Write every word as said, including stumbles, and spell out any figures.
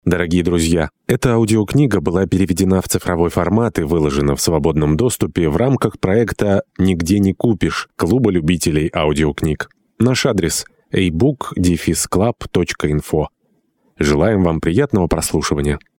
Дорогие друзья, эта аудиокнига была переведена в цифровой формат и выложена в свободном доступе в рамках проекта «Нигде не купишь» Клуба любителей аудиокниг. Наш адрес – эй бук дефис клаб точка инфо. Желаем вам приятного прослушивания.